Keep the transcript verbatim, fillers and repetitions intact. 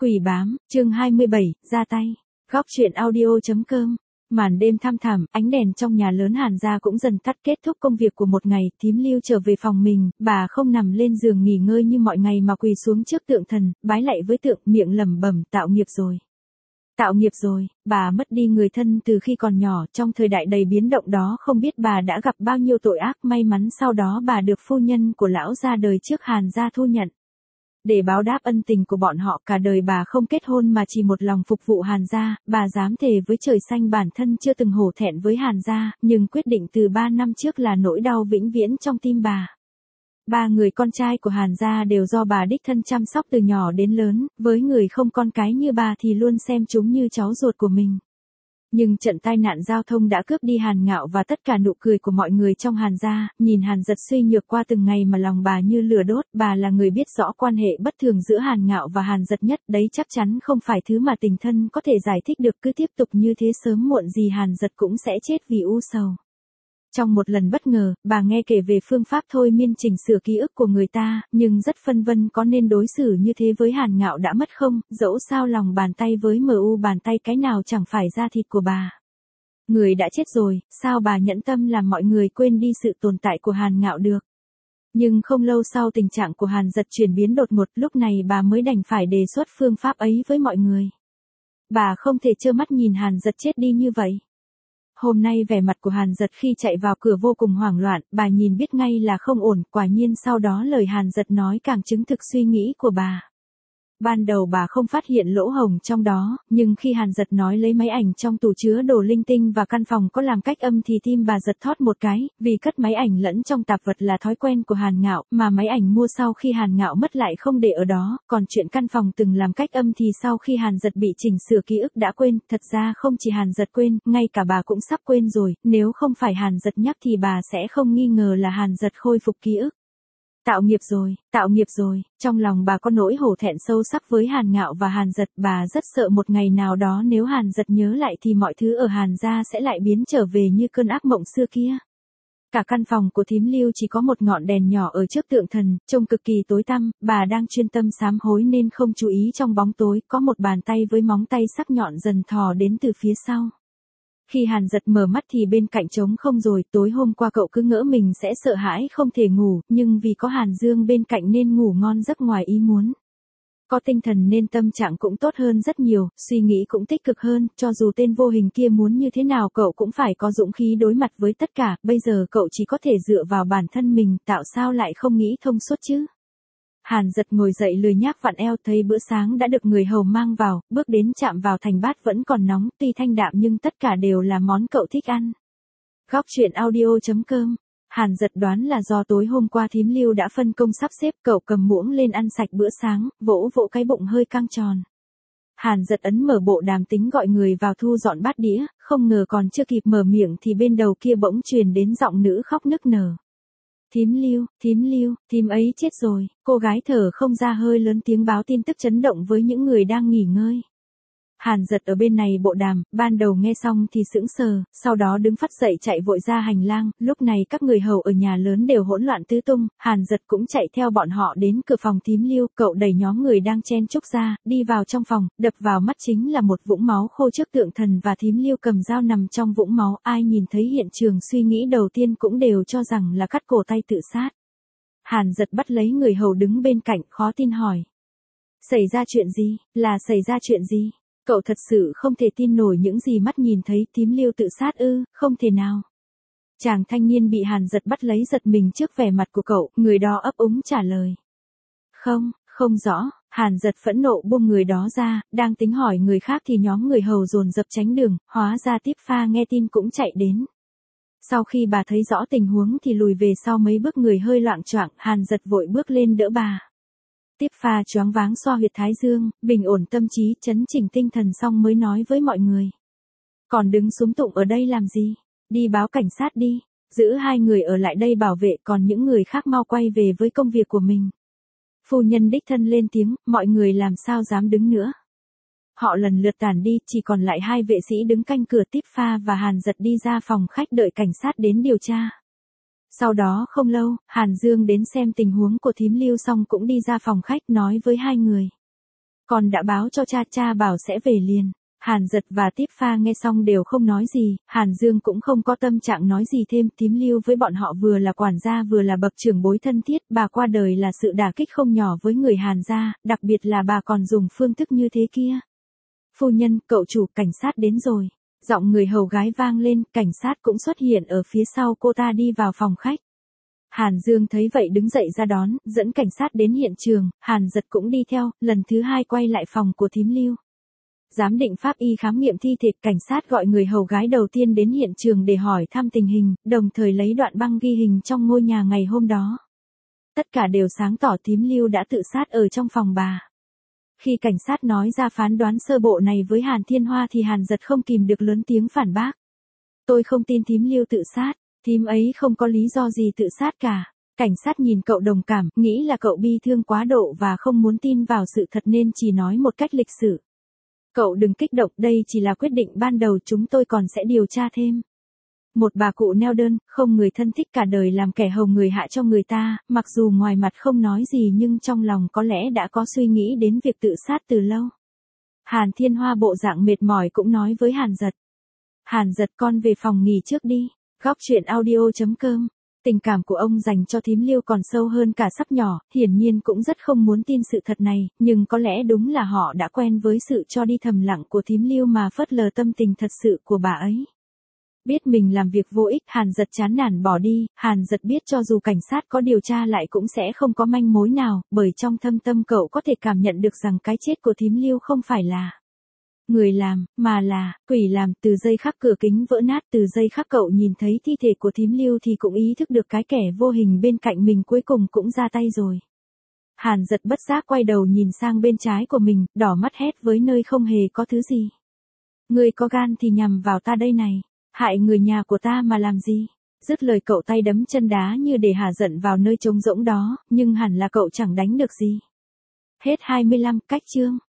Quỷ bám, chương hai mươi bảy, ra tay. Góc truyện audio.com. Màn đêm thăm thẳm, ánh đèn trong nhà lớn Hàn gia cũng dần tắt, kết thúc công việc của một ngày, Thím Lưu trở về phòng mình, bà không nằm lên giường nghỉ ngơi như mọi ngày mà quỳ xuống trước tượng thần, bái lạy với tượng, miệng lẩm bẩm, tạo nghiệp rồi. Tạo nghiệp rồi, bà mất đi người thân từ khi còn nhỏ, trong thời đại đầy biến động đó không biết bà đã gặp bao nhiêu tội ác, may mắn sau đó bà được phu nhân của lão gia đời trước Hàn gia thu nhận. Để báo đáp ân tình của bọn họ, cả đời bà không kết hôn mà chỉ một lòng phục vụ Hàn gia, bà dám thề với trời xanh bản thân chưa từng hổ thẹn với Hàn gia, nhưng quyết định từ ba năm trước là nỗi đau vĩnh viễn trong tim bà. Ba người con trai của Hàn gia đều do bà đích thân chăm sóc từ nhỏ đến lớn, với người không con cái như bà thì luôn xem chúng như cháu ruột của mình. Nhưng trận tai nạn giao thông đã cướp đi Hàn Ngạo và tất cả nụ cười của mọi người trong Hàn gia, nhìn Hàn Dật suy nhược qua từng ngày mà lòng bà như lửa đốt, bà là người biết rõ quan hệ bất thường giữa Hàn Ngạo và Hàn Dật nhất, đấy chắc chắn không phải thứ mà tình thân có thể giải thích được, cứ tiếp tục như thế sớm muộn gì Hàn Dật cũng sẽ chết vì u sầu. Trong một lần bất ngờ, bà nghe kể về phương pháp thôi miên chỉnh sửa ký ức của người ta, nhưng rất phân vân có nên đối xử như thế với Hàn Ngạo đã mất không, dẫu sao lòng bàn tay với em u bàn tay cái nào chẳng phải da thịt của bà. Người đã chết rồi, sao bà nhẫn tâm làm mọi người quên đi sự tồn tại của Hàn Ngạo được. Nhưng không lâu sau tình trạng của Hàn Dật chuyển biến đột ngột, lúc này bà mới đành phải đề xuất phương pháp ấy với mọi người. Bà không thể trơ mắt nhìn Hàn Dật chết đi như vậy. Hôm nay vẻ mặt của Hàn Dật khi chạy vào cửa vô cùng hoảng loạn, bà nhìn biết ngay là không ổn, quả nhiên sau đó lời Hàn Dật nói càng chứng thực suy nghĩ của bà. Ban đầu bà không phát hiện lỗ hổng trong đó, nhưng khi Hàn Dật nói lấy máy ảnh trong tủ chứa đồ linh tinh và căn phòng có làm cách âm thì tim bà giật thót một cái, vì cất máy ảnh lẫn trong tạp vật là thói quen của Hàn Ngạo, mà máy ảnh mua sau khi Hàn Ngạo mất lại không để ở đó, còn chuyện căn phòng từng làm cách âm thì sau khi Hàn Dật bị chỉnh sửa ký ức đã quên, thật ra không chỉ Hàn Dật quên, ngay cả bà cũng sắp quên rồi, nếu không phải Hàn Dật nhắc thì bà sẽ không nghi ngờ là Hàn Dật khôi phục ký ức. Tạo nghiệp rồi, tạo nghiệp rồi, trong lòng bà có nỗi hổ thẹn sâu sắc với Hàn Ngạo và Hàn Dật, bà rất sợ một ngày nào đó nếu Hàn Dật nhớ lại thì mọi thứ ở Hàn gia sẽ lại biến trở về như cơn ác mộng xưa kia. Cả căn phòng của Thím Lưu chỉ có một ngọn đèn nhỏ ở trước tượng thần, trông cực kỳ tối tăm, bà đang chuyên tâm sám hối nên không chú ý trong bóng tối, có một bàn tay với móng tay sắc nhọn dần thò đến từ phía sau. Khi Hàn Dật mở mắt thì bên cạnh trống không rồi, tối hôm qua cậu cứ ngỡ mình sẽ sợ hãi không thể ngủ, nhưng vì có Hàn Dương bên cạnh nên ngủ ngon giấc ngoài ý muốn. Có tinh thần nên tâm trạng cũng tốt hơn rất nhiều, suy nghĩ cũng tích cực hơn, cho dù tên vô hình kia muốn như thế nào cậu cũng phải có dũng khí đối mặt với tất cả, bây giờ cậu chỉ có thể dựa vào bản thân mình, tạo sao lại không nghĩ thông suốt chứ. Hàn Dật ngồi dậy lười nhác vặn eo, thấy bữa sáng đã được người hầu mang vào, bước đến chạm vào thành bát vẫn còn nóng, tuy thanh đạm nhưng tất cả đều là món cậu thích ăn. Góc truyện audio.com. Hàn Dật đoán là do tối hôm qua Thím Lưu đã phân công sắp xếp, cậu cầm muỗng lên ăn sạch bữa sáng, vỗ vỗ cái bụng hơi căng tròn. Hàn Dật ấn mở bộ đàm tính gọi người vào thu dọn bát đĩa, không ngờ còn chưa kịp mở miệng thì bên đầu kia bỗng truyền đến giọng nữ khóc nức nở. Thím Lưu, Thím Lưu, thím ấy chết rồi, cô gái thở không ra hơi lớn tiếng báo tin tức chấn động với những người đang nghỉ ngơi. Hàn Dật ở bên này bộ đàm, ban đầu nghe xong thì sững sờ, sau đó đứng phắt dậy chạy vội ra hành lang, lúc này các người hầu ở nhà lớn đều hỗn loạn tứ tung, Hàn Dật cũng chạy theo bọn họ đến cửa phòng Thím Lưu, cậu đẩy nhóm người đang chen chúc ra, đi vào trong phòng, đập vào mắt chính là một vũng máu khô trước tượng thần và Thím Lưu cầm dao nằm trong vũng máu, ai nhìn thấy hiện trường suy nghĩ đầu tiên cũng đều cho rằng là cắt cổ tay tự sát. Hàn Dật bắt lấy người hầu đứng bên cạnh, khó tin hỏi. Xảy ra chuyện gì, là xảy ra chuyện gì? Cậu thật sự không thể tin nổi những gì mắt nhìn thấy, Thím Lưu tự sát ư, không thể nào. Chàng thanh niên bị Hàn Dật bắt lấy giật mình trước vẻ mặt của cậu, người đó ấp úng trả lời. Không, không rõ, Hàn Dật phẫn nộ buông người đó ra, đang tính hỏi người khác thì nhóm người hầu dồn dập tránh đường, hóa ra Tiếp Pha nghe tin cũng chạy đến. Sau khi bà thấy rõ tình huống thì lùi về sau mấy bước, người hơi loạng choạng, Hàn Dật vội bước lên đỡ bà. Tiếp Pha choáng váng xoa huyệt thái dương, bình ổn tâm trí, chấn chỉnh tinh thần xong mới nói với mọi người. Còn đứng súng tụng ở đây làm gì? Đi báo cảnh sát đi, giữ hai người ở lại đây bảo vệ, còn những người khác mau quay về với công việc của mình. Phu nhân đích thân lên tiếng, mọi người làm sao dám đứng nữa. Họ lần lượt tản đi, chỉ còn lại hai vệ sĩ đứng canh cửa. Tiếp Pha và Hàn Dật đi ra phòng khách đợi cảnh sát đến điều tra. Sau đó không lâu, Hàn Dương đến xem tình huống của Thím Lưu xong cũng đi ra phòng khách nói với hai người. Con đã báo cho cha, cha bảo sẽ về liền. Hàn Dật và Tiếp Pha nghe xong đều không nói gì, Hàn Dương cũng không có tâm trạng nói gì thêm, Tím Lưu với bọn họ vừa là quản gia vừa là bậc trưởng bối thân thiết, bà qua đời là sự đả kích không nhỏ với người Hàn gia, đặc biệt là bà còn dùng phương thức như thế kia. Phu nhân, cậu chủ, cảnh sát đến rồi. Giọng người hầu gái vang lên, cảnh sát cũng xuất hiện ở phía sau cô ta đi vào phòng khách. Hàn Dương thấy vậy đứng dậy ra đón, dẫn cảnh sát đến hiện trường, Hàn Dật cũng đi theo, lần thứ hai quay lại phòng của Thím Lưu. Giám định pháp y khám nghiệm thi thể, cảnh sát gọi người hầu gái đầu tiên đến hiện trường để hỏi thăm tình hình, đồng thời lấy đoạn băng ghi hình trong ngôi nhà ngày hôm đó. Tất cả đều sáng tỏ Thím Lưu đã tự sát ở trong phòng bà. Khi cảnh sát nói ra phán đoán sơ bộ này với Hàn Thiên Hoa thì Hàn Dật không kìm được lớn tiếng phản bác. Tôi không tin Thím Lưu tự sát, thím ấy không có lý do gì tự sát cả. Cảnh sát nhìn cậu đồng cảm, nghĩ là cậu bi thương quá độ và không muốn tin vào sự thật nên chỉ nói một cách lịch sự. Cậu đừng kích động, đây chỉ là quyết định ban đầu, chúng tôi còn sẽ điều tra thêm. Một bà cụ neo đơn, không người thân thích, cả đời làm kẻ hầu người hạ cho người ta, mặc dù ngoài mặt không nói gì nhưng trong lòng có lẽ đã có suy nghĩ đến việc tự sát từ lâu. Hàn Thiên Hoa bộ dạng mệt mỏi cũng nói với Hàn Dật. Hàn Dật, con về phòng nghỉ trước đi. Góc truyện audio chấm com. Tình cảm của ông dành cho Thím Lưu còn sâu hơn cả sắp nhỏ, hiển nhiên cũng rất không muốn tin sự thật này, nhưng có lẽ đúng là họ đã quen với sự cho đi thầm lặng của Thím Lưu mà phớt lờ tâm tình thật sự của bà ấy. Biết mình làm việc vô ích, Hàn Dật chán nản bỏ đi, Hàn Dật biết cho dù cảnh sát có điều tra lại cũng sẽ không có manh mối nào, bởi trong thâm tâm cậu có thể cảm nhận được rằng cái chết của Thím Lưu không phải là người làm, mà là quỷ làm. Từ giây khắc cửa kính vỡ nát, từ giây khắc cậu nhìn thấy thi thể của Thím Lưu thì cũng ý thức được cái kẻ vô hình bên cạnh mình cuối cùng cũng ra tay rồi. Hàn Dật bất giác quay đầu nhìn sang bên trái của mình, đỏ mắt hét với nơi không hề có thứ gì. Người có gan thì nhằm vào ta đây này, hại người nhà của ta mà làm gì? Dứt lời cậu tay đấm chân đá như để hả giận vào nơi trống rỗng đó, nhưng hẳn là cậu chẳng đánh được gì. Hết hai mươi lăm, cách chương.